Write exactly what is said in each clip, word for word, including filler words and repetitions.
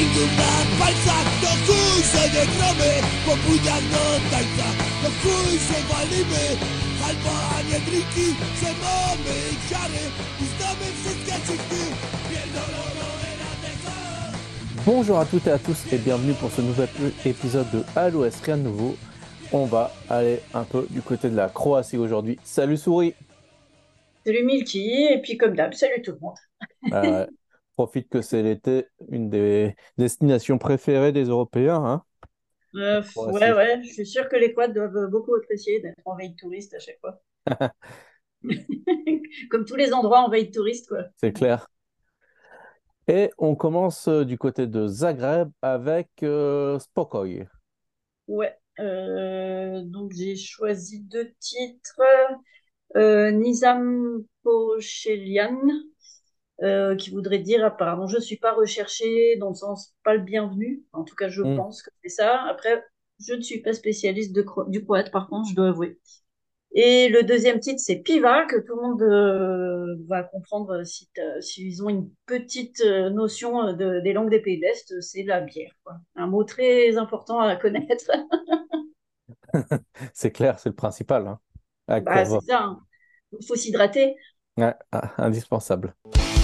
Iluna palcak, do chuj się nie gromy, po budziach do tańca, do chuj się walimy, albo a nie drinki, że mamy ciary i znamy wszystkie cichy, pierdolono eradeka. Bonjour à toutes et à tous et bienvenue pour ce nouvel épisode de A L O S Rien de Nouveau. On va aller un peu du côté de la Croatie aujourd'hui. Salut Souris. Salut Milky, et puis comme d'hab, salut tout le monde. Euh, profite que c'est l'été, une des destinations préférées des Européens. Hein. Euh, Ouais, ouais, c'est- ouais, je suis sûre que les quads doivent beaucoup apprécier d'être en veille touriste à chaque fois. Comme tous les endroits en veille touriste, quoi. C'est clair. Et on commence euh, du côté de Zagreb avec euh, Spokoj. Ouais, euh, donc j'ai choisi deux titres. Euh, Nizam Pochelian, euh, qui voudrait dire apparemment je suis pas recherché, dans le sens pas le bienvenu. En tout cas, je Hmm. pense que c'est ça. Après, je ne suis pas spécialiste de cro- du croate, par contre, je dois avouer. Et le deuxième titre, c'est Piva, que tout le monde euh, va comprendre si t'as- s'ils ont une petite euh, notion euh, de- des langues des pays de l'Est, c'est la bière, quoi. Un mot très important à connaître. C'est clair, c'est le principal. Hein. Avec Bah, pour... c'est ça, hein. Il faut s'hydrater. Ouais, ah, indispensable.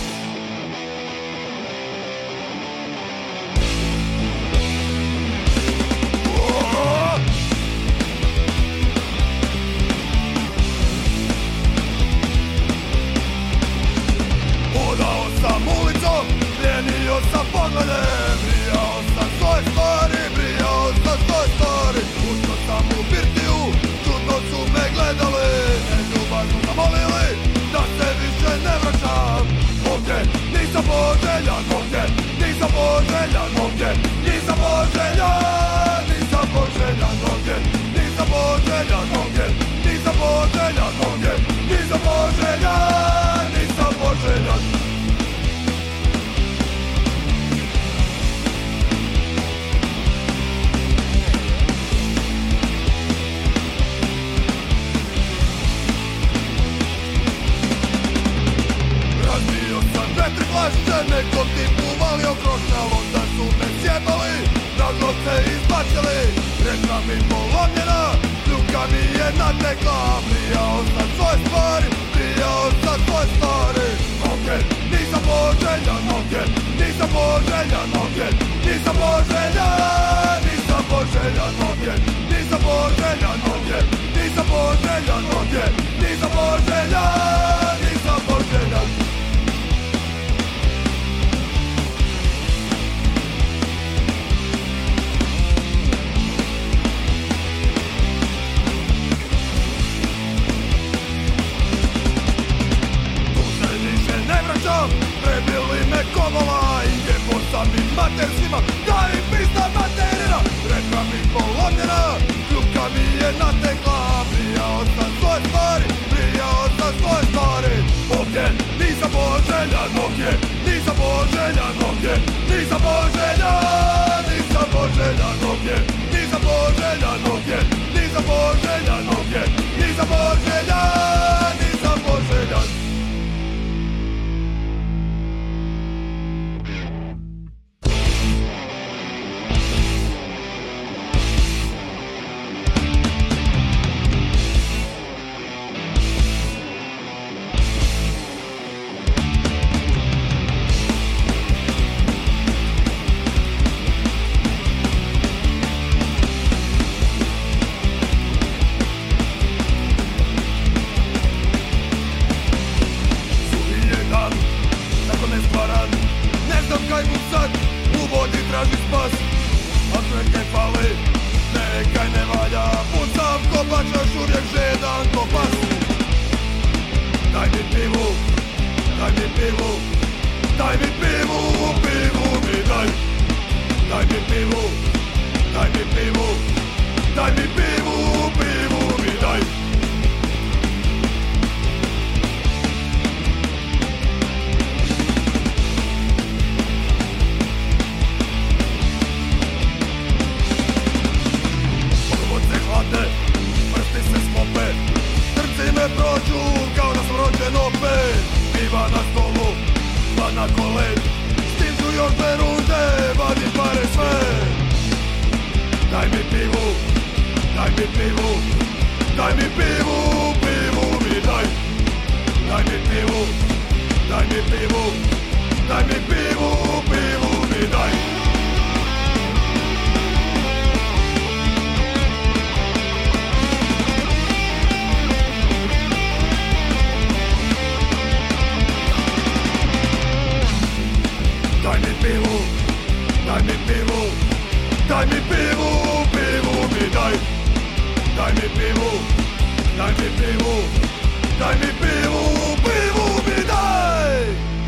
Hodao sam ulicom, ljenio sam pogledem, brijao sam svoje stvari, brijao sam svoje stvari. Ušao sam u birtiju, čudno su me gledali, neljubazno zamolili da se više ne vraćam. Ovdje nisam poželjan, ovdje nisam poželjan, ovdje nisam poželjan, nisam poželjan, ovdje nisam poželjan, ovdje nisam poželjan, ovdje nisam poželjan, nisam poželjan. Razbio sam dve, tri flaše, nekom tipu valio krošnja, onda su me sjebali, razloce izbacili, reka mi polomljena, ljuka mi je natekla, brijao sam svoje stvari, brijao sam svoje stvari. Ovdje nisam poželjan, ovdje nisam poželjan, ovdje nisam poželjan, nisam poželjan, ovdje nisam poželjan, ovdje nisam poželjan, ovdje nisam poželjan, nisam poželjan. Tu se više ne vraćam, prebili me kovola i jebo sam im mater svima, da im pizda materina. Reka mi polomljena, kljuka mi je natekla, brijao sam svoje stvari, brijao sam svoje stvari. Ovdje nisam poželjan, ovdje nisam poželjan, ovdje nisam poželjan, nisam poželjan, ovdje nisam poželjan, ovdje nisam poželjan, ovdje nisam poželjan, nisam poželjan. Suhi je dan, tako nestvaran, ne znam kaj mu sad, u vodi traži spas. Ako je kaj fali, nekaj ne valja, pucam ko bačaš, uvijek žedan ko pas. Daj mi pivu, daj mi pivu, daj mi pivu, pivu mi daj. Daj mi pivu, daj mi pivu, daj mi pivu, pivu mi daj. Ovoce hladne, prsti se sklope, trci me prođu kao da sam rođen opet. Piva na stolu, pa na kolen, stižu još dve runde, vadim Daj mi pivu, daj mi pivu, pivu mi daj. Daj mi pivu, daj mi pivu, daj mi pivu, pivu mi daj. Daj mi pivu, daj mi pivu, daj mi pivu, pivu mi daj. Daj mi pivu, daj mi pivu, daj mi pivu, pivu mi daj.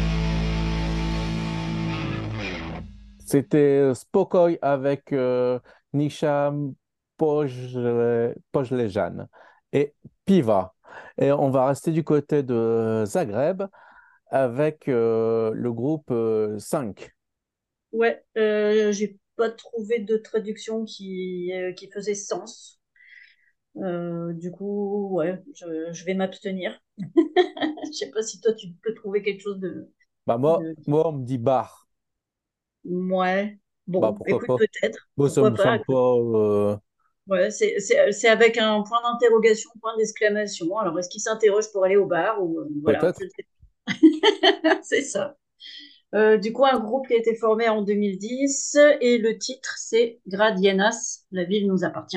C'était Spokoj avec euh, Nisha Pojle- Pojlejan et Piva. Et on va rester du côté de Zagreb avec euh, le groupe euh, cinq. Ouais, euh, j'ai pas trouvé de traduction qui, euh, qui faisait sens. Euh, du coup, ouais, je, je vais m'abstenir. Je sais pas si toi tu peux trouver quelque chose de, Bah moi, de... moi, on me dit bar. Ouais, Bah bon, pourquoi écoute, pas? peut-être, Moi, ça pourquoi me pas. semble pas. euh, Ouais, c'est c'est- c'est avec un point d'interrogation, point d'exclamation. Alors, est-ce qu'il s'interroge pour aller au bar ou euh, voilà, je Peut-être. ne sais pas. C'est ça. Euh, du coup, un groupe qui a été formé en deux mille dix et le titre c'est Gradienas, la ville nous appartient.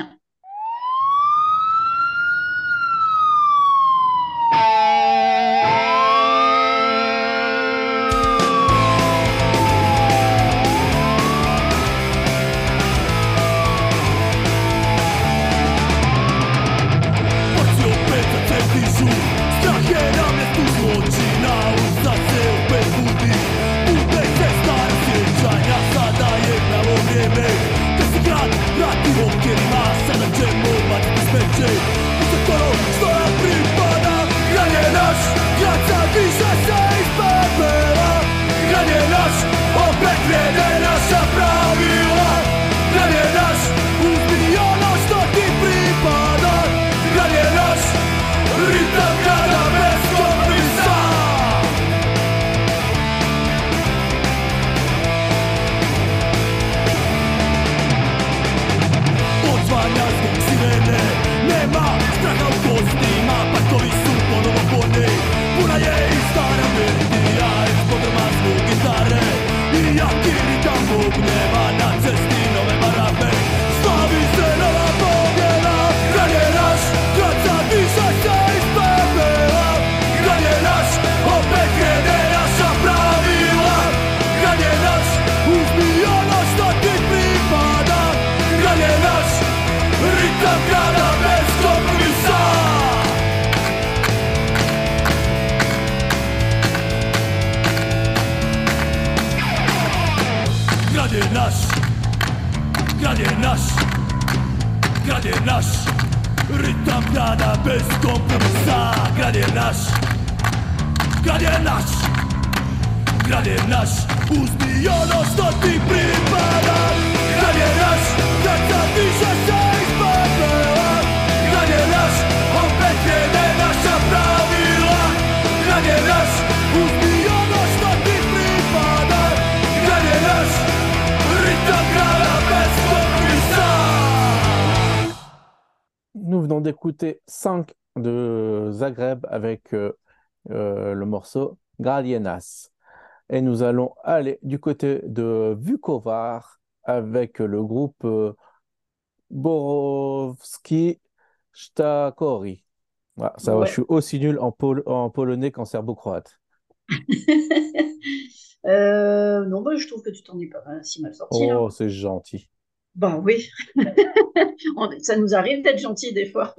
Oči opet za te dižu, strah je na mjestu zločina, uza se opet budi. Bude se stara sjećanja, sada je pravo vrijeme da se grad vrati okvirima, sada ćemo baciti smeće u sve to što nam pripada. Grad je naš, grad sad diže se iz pepela. Grad je naš, opet vrijede naša pravila. Grad je naš, uzmi ono što ti pripada. Grad je naš, ritam grada bez kompromisa. Odzvanja zbog sirene, nema straha u kostima, parkovi su ponovo puni. Puna je i stara melodija, iz podruma zvuk gitare i jaki ritam bubnjeva, na cesti nove barabe, slavi se nova pobjeda. Grad je naš, grad sad diže se iz pepela. Grad je naš, opet vrijede naša pravila. Grad je naš, uzmi ono što ti pripada. Grad je naš, ritam grada bez kompromisa. Grad je naš, grad je naš, grad je naš, ritam grada bez kompromisa. Grad je naš, grad je naš, grad je naš, uzmi ono što ti pripada. Grad je naš, grad sad diže se iz pepela. Grad je naš, opet vrijede naša pravila. Grad je naš, uzmi ono što ti pripada. Grad je naš, ritam grada bez kompromisa. Nous venons d'écouter cinq de Zagreb avec euh, euh, le morceau Gradienas. Et nous allons aller du côté de Vukovar avec le groupe euh, Borowski Sztakori. Voilà, ça va, je Ouais. suis aussi nul en, pol- en polonais qu'en serbo-croate. Euh, non, bah, je trouve que tu t'en es pas mal- si mal sorti là. Oh, c'est gentil. Bah oui, On- ça nous arrive d'être gentil des fois.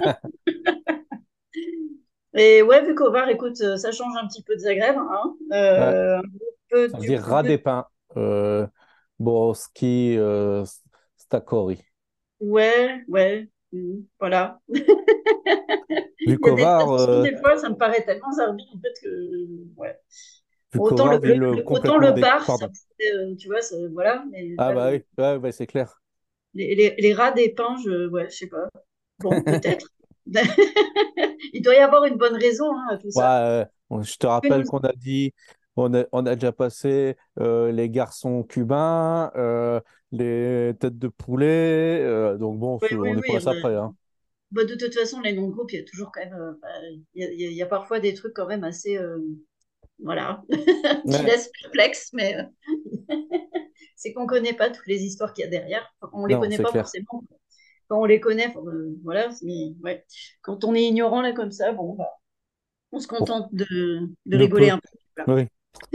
Et ouais, vu qu'au Var, écoute, euh, ça change un petit peu de Zagreb, hein. Ouais, Euh, un peu ça veut du dire coup ras de... des pins. Euh, Borowski euh, Sztakori. Ouais, ouais, mm, voilà. Il y a des Vukovar, traductions, euh, des fois, ça me paraît tellement zarbi, en fait, que... Ouais. Autant le, Vukovar vient le- le, le- autant complètement le des... bar, ça Pardon. pourrait, euh, tu vois, ça- voilà, mais Ah là, bah le- oui, ouais, ouais, c'est clair. les, les, les rats des pins, je... Ouais, je sais pas. Bon, peut-être. Il doit y avoir une bonne raison hein, à tout Ouais, ça. euh, bon, je te Que nous... rappelle qu'on a dit On a, on a déjà passé euh, les garçons cubains, euh, les têtes de poulet. Euh, donc bon, Oui, c'est- on oui, n'est pas oui. à ça bah, près, hein. bah, de toute façon, les noms de groupe, il y a toujours quand même, euh, bah, il y a, il y a- il y a parfois des trucs quand même assez, euh, voilà, qui Ouais. laissent perplexe, mais euh, c'est qu'on connaît pas toutes les histoires qu'il y a derrière. Enfin, on les Non, connaît c'est pas clair. forcément. Quand on les connaît, enfin, euh, voilà. Mais ouais, quand on est ignorant là comme ça, bon, bah, on se Bon, contente de, de de rigoler peu. un peu. Voilà. Oui.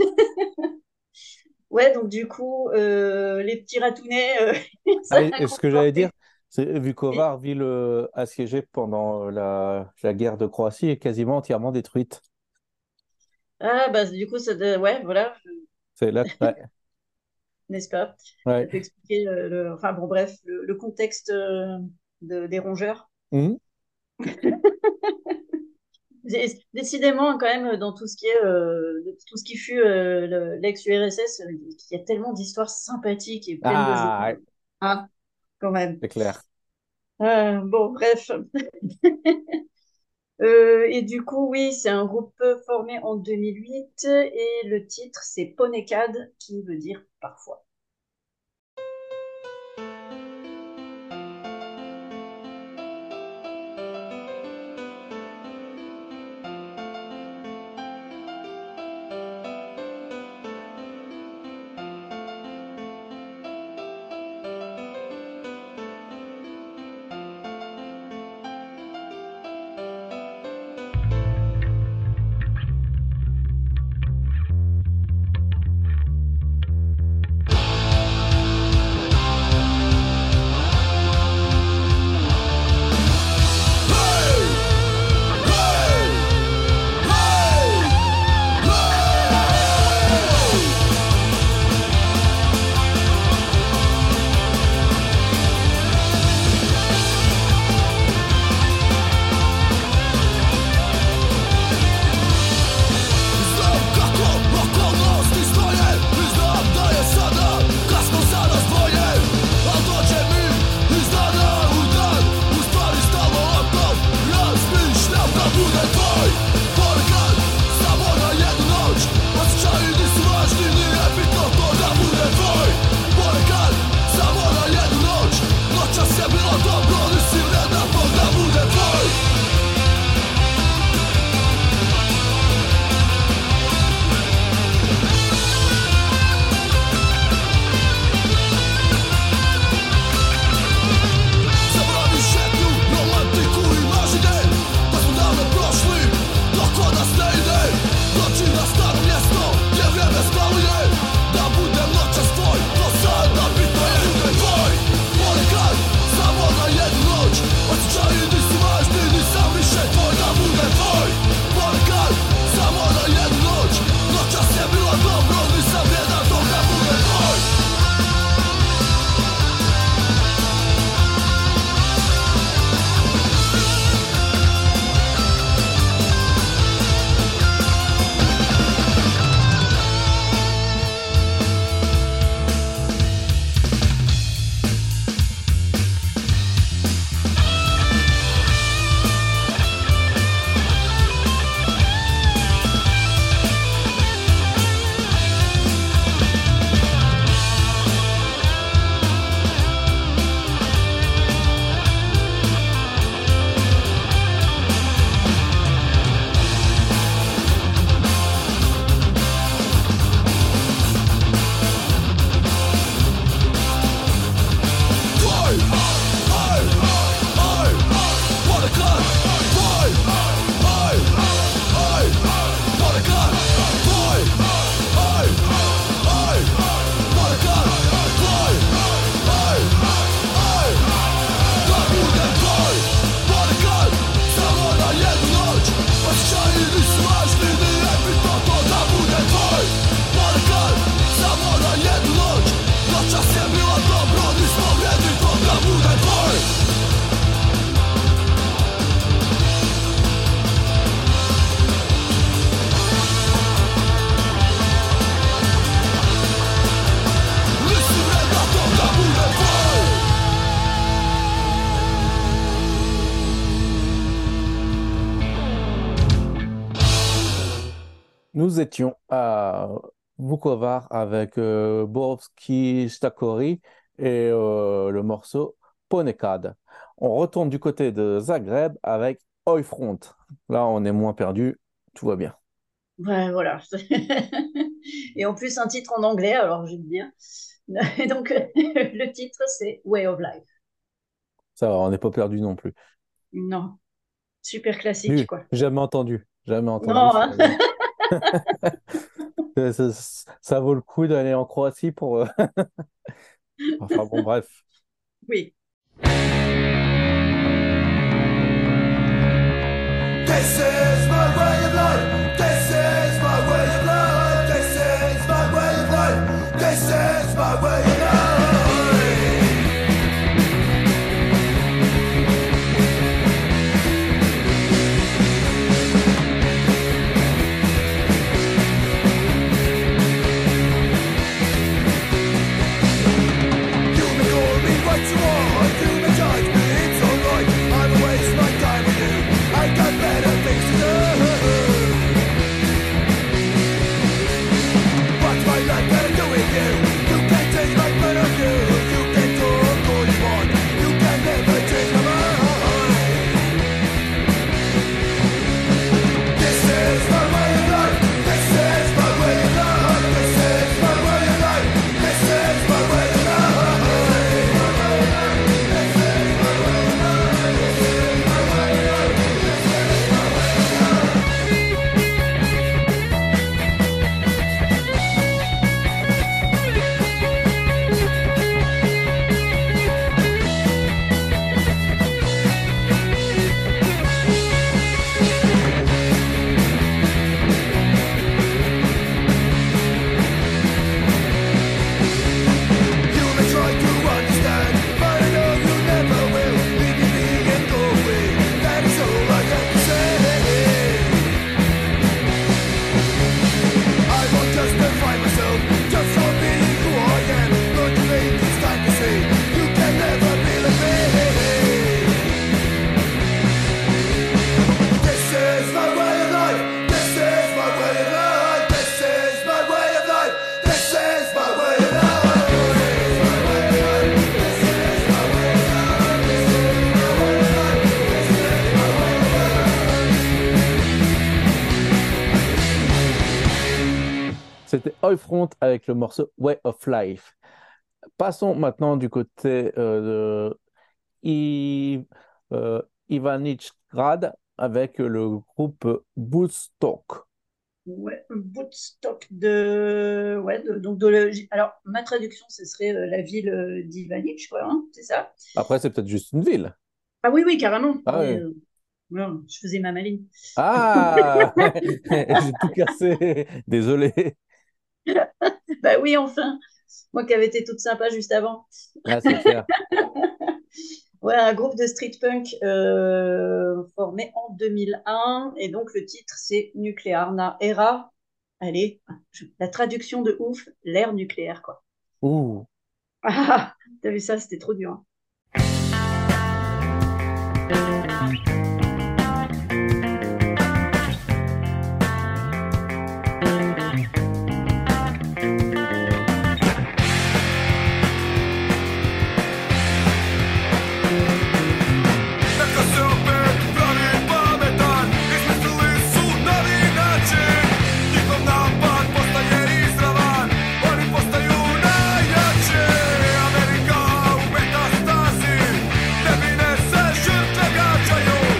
Ouais, donc du coup, euh, les petits ratounets, euh, Ah, ça et, a et ce que j'allais dire, comporté. c'est Oui. Vukovar, ville euh, assiégée pendant euh, la, la guerre de Croatie, est quasiment entièrement détruite. Ah, bah du coup, ça, doit- ouais, voilà, C'est là, ouais, n'est-ce pas? Ça ouais. peut expliquer le, le- enfin bon, bref, le, le contexte euh, de- des rongeurs. Mhm. Dé- Décidément, quand même, dans tout ce qui est, euh, tout ce qui fut euh, le- l'ex-U R S S, euh, il y a tellement d'histoires sympathiques et pleines de joie. Ah, ouais, Ah, quand même. c'est clair. Euh, bon, bref. Euh, et du coup, oui, c'est un groupe formé en deux mille huit et le titre, c'est Ponekad, qui veut dire parfois. Nous étions à Vukovar avec euh, Borowski Stakori et euh, le morceau Ponekad. On retourne du côté de Zagreb avec Oi Front. Là, on est moins perdu, tout va bien. Ouais, voilà. Et en plus, un titre en anglais, alors je vais te dire. Et donc, le titre, c'est Way of Life. Ça va, on n'est pas perdu non plus. Non, super classique, Nul, quoi. jamais entendu, jamais entendu. Non, Ça, hein. ça- ça- ça vaut le coup d'aller en Croatie pour. euh, Enfin bon, bref. Oui. This is my way of life. This is my way of life. This is my way of life. This is my way of life. You may call me what you want. You may judge me. It's alright. I don't waste my time with you. I got better things to do. What's my life got to do with you? You can't change my point of view. You can talk all you want. You can never change my mind. This is my way of life. This is my way of life. This is my way of life. This is my way of life. You may try to understand, but I know you never will. Leave me be and go away. That is all I got to say. I won't justify myself just for being who I am. Don't you think it's time to say you can never be like me? This is my way of life. This is my way of life. This is my way of life. This is my way of life. C'était Oi Front avec le morceau Way of Life. Passons maintenant du côté euh, de I- euh, Ivanichgrad avec le groupe Woodstock. Ouais, Woodstock de... Ouais, de- donc de le- Alors, ma traduction, ce serait euh, la ville euh, d'Ivanitch, quoi, hein, c'est ça? Après, c'est peut-être juste une ville. Ah oui, oui, carrément. Ah Mais, oui. euh, ouais, je faisais ma maline. Ah, j'ai tout cassé. Désolé. Bah oui, enfin, moi qui avais été toute sympa juste avant. Ah, c'est clair. Ouais, un groupe de street punk euh, formé en deux mille un. Et donc, le titre, c'est Nuclearna Era. Allez, je- la traduction de ouf, l'ère nucléaire, quoi. Ouh. Ah, t'as vu ça, c'était trop dur, hein. Neka se opet pravi pametan, izmislili su novi način. Njihov napad postaje izravan, oni postaju najjači. Amerika u metastasi, devine se žrtve gađaju.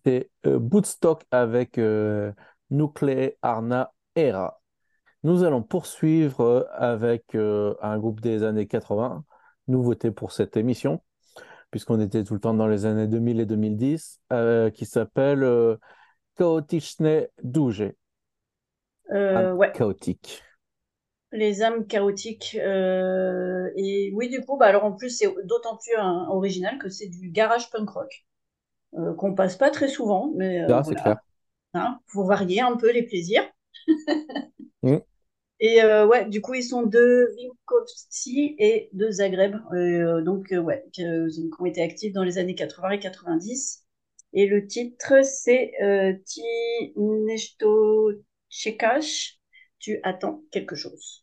c'était euh, Woodstock avec euh, Nuclearna Era. Nous allons poursuivre euh, avec euh, un groupe des années quatre-vingts, nouveauté pour cette émission, puisqu'on était tout le temps dans les années deux mille et deux mille dix, euh, qui s'appelle euh, Chaoticzne Duże, âme Euh, ouais, chaotique. les âmes chaotiques. euh, et oui, du coup, bah, alors en plus, c'est d'autant plus un- original que c'est du garage punk rock, euh, qu'on passe pas très souvent, mais euh, Là, c'est clair. voilà, hein, pour varier un peu les plaisirs. Mm. Et euh, ouais, du coup, ils sont de Vinkovci et de Zagreb, euh, donc euh, ouais, qui, euh, qui ont été actifs dans les années quatre-vingts et quatre-vingt-dix. Et le titre, c'est euh, Ti nešto čekaš, tu attends quelque chose.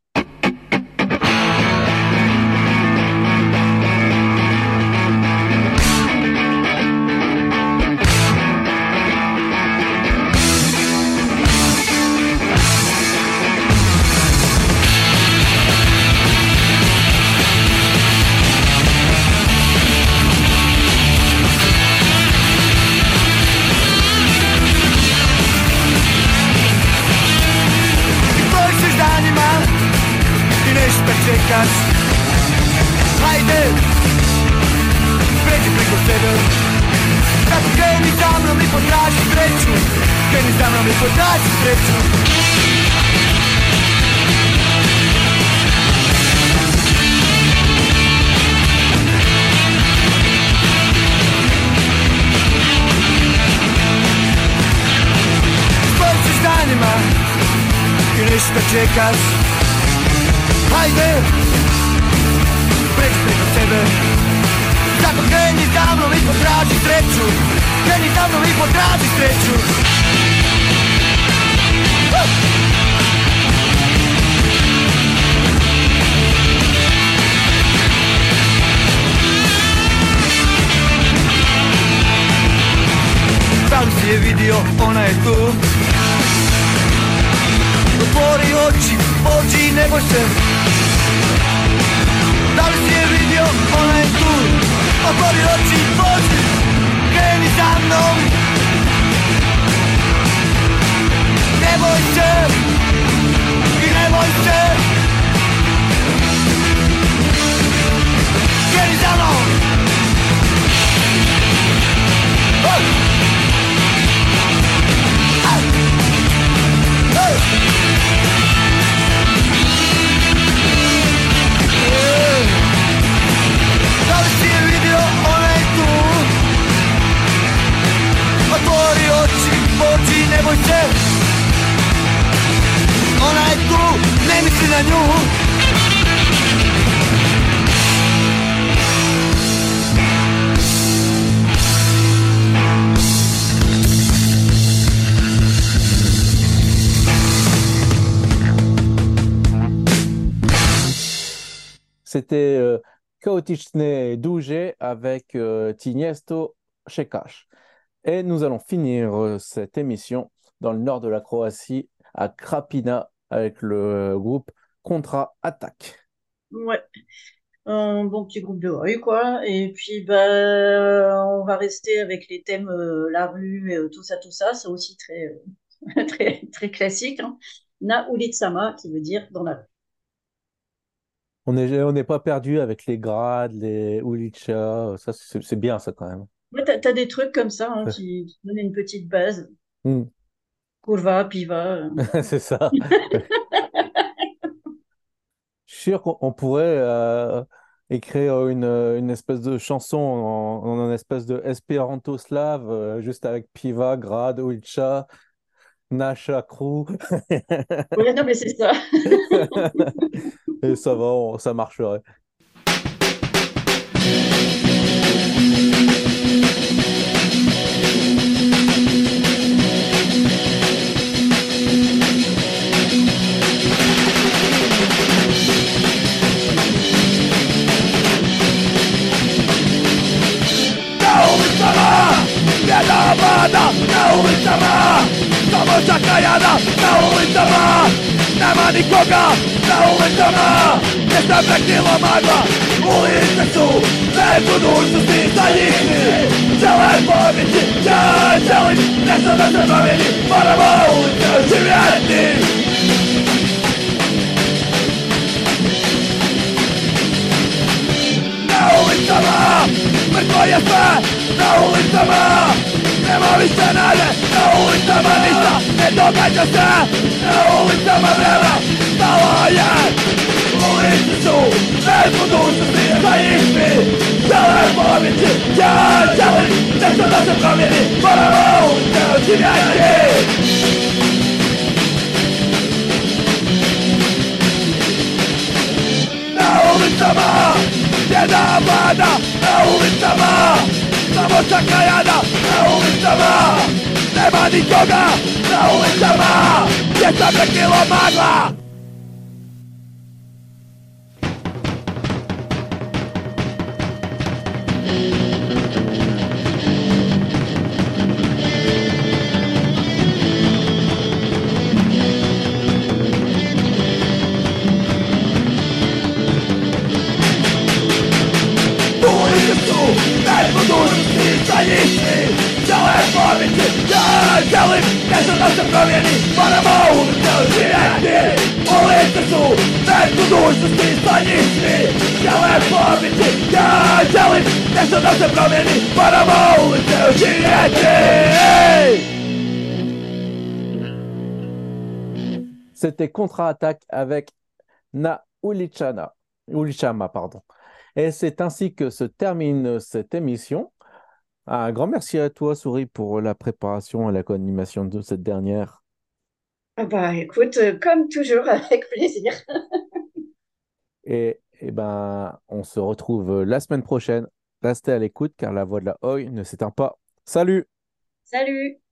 Spojrzysz na niemal i nešto čekaš. Hajde, pređi preko sebe. Tako kreni za mnom i potraži sreću. Kreni za mnom i potraži sreću. Spojrzysz na niemal i nešto čekaš. Hajde, pređi preko sebe. Zato kreni za mnom i potraži sreću. Kreni za mnom i potraži sreću. Uh! Da li si je vidio, ona je tu. Otvori oči, pođi, ne boj se. Da li si je vidio, ona je tu. Otvori oči, pođi, kreni za mnom. Ne boj se, i ne boj se. Kreni za mnom. Oh! Au! Oh! Da li si je vidio, ona je tu. Otvori oči, pođi, ne boj se. Ona je tu, ne misli na nju. C'était euh, Chaoticzne Duże avec euh, Ti nešto čekaš. Et nous allons finir euh, cette émission dans le nord de la Croatie, à Krapina, avec le groupe Contre-Attaque. Ouais, un bon petit groupe de rue, quoi. Et puis, bah, on va rester avec les thèmes euh, la rue, et, euh, tout ça, tout ça. C'est aussi très, euh, très, très classique. Hein. Na ulitsama, qui veut dire dans la rue. On n'est on n'est pas perdu avec les grades, les ulica, ça c'est c'est bien ça quand même. Ouais, t'as, t'as des trucs comme ça hein, qui, qui donnent une petite base. Mm. Kurva, piva. euh. C'est ça. Je suis sûr qu'on on pourrait euh, écrire une, une espèce de chanson en, en une espèce de espéranto slave, euh, juste avec piva, grad, ulica, nasha, crew. Ouais, non, mais c'est ça. Et ça va, on- ça marcherait. Na ulicama, jedna banda. Na ulicama, samo zakajana. Na ulicama, na nema nikoga na ulicama, gdje se prekrila magla. Ulice su bez budućnosti za njih mi žele pobiti. Ja želim nešto da se promijeni, moramo ulice oživjeti. Na ulicama, mrtvo je sve, na ulicama nema više nade, na ulicama ništa ne događa se, na ulicama vreme stalo je. Ulice su bez budućnosti za njih mi žele pobiti. Ja želim nešto da se promijeni, moramo ulice oživjeti. Na ulicama jedna vlada, na ulicama samo čaka jada, na ulicama nema nikoga, na ulicama gdje se prekrila magla. Bez budućnosti za njih mi žele pobiti. Ja želim nešto da se promijeni, moramo ulice oživjeti. Ulice su bez budućnosti za njih mi žele pobiti. Ja želim nešto da se promijeni, moramo ulice oživjeti. C'était Contre-Attaque avec Na Uličana, Uličama, pardon. Et c'est ainsi que se termine cette émission. Un grand merci à toi, Souris, pour la préparation et la co-animation de cette dernière. Ah bah écoute, euh, comme toujours, avec plaisir. Et, et ben, on se retrouve la semaine prochaine. Restez à l'écoute car la voix de la Oi ne s'éteint pas. Salut! Salut!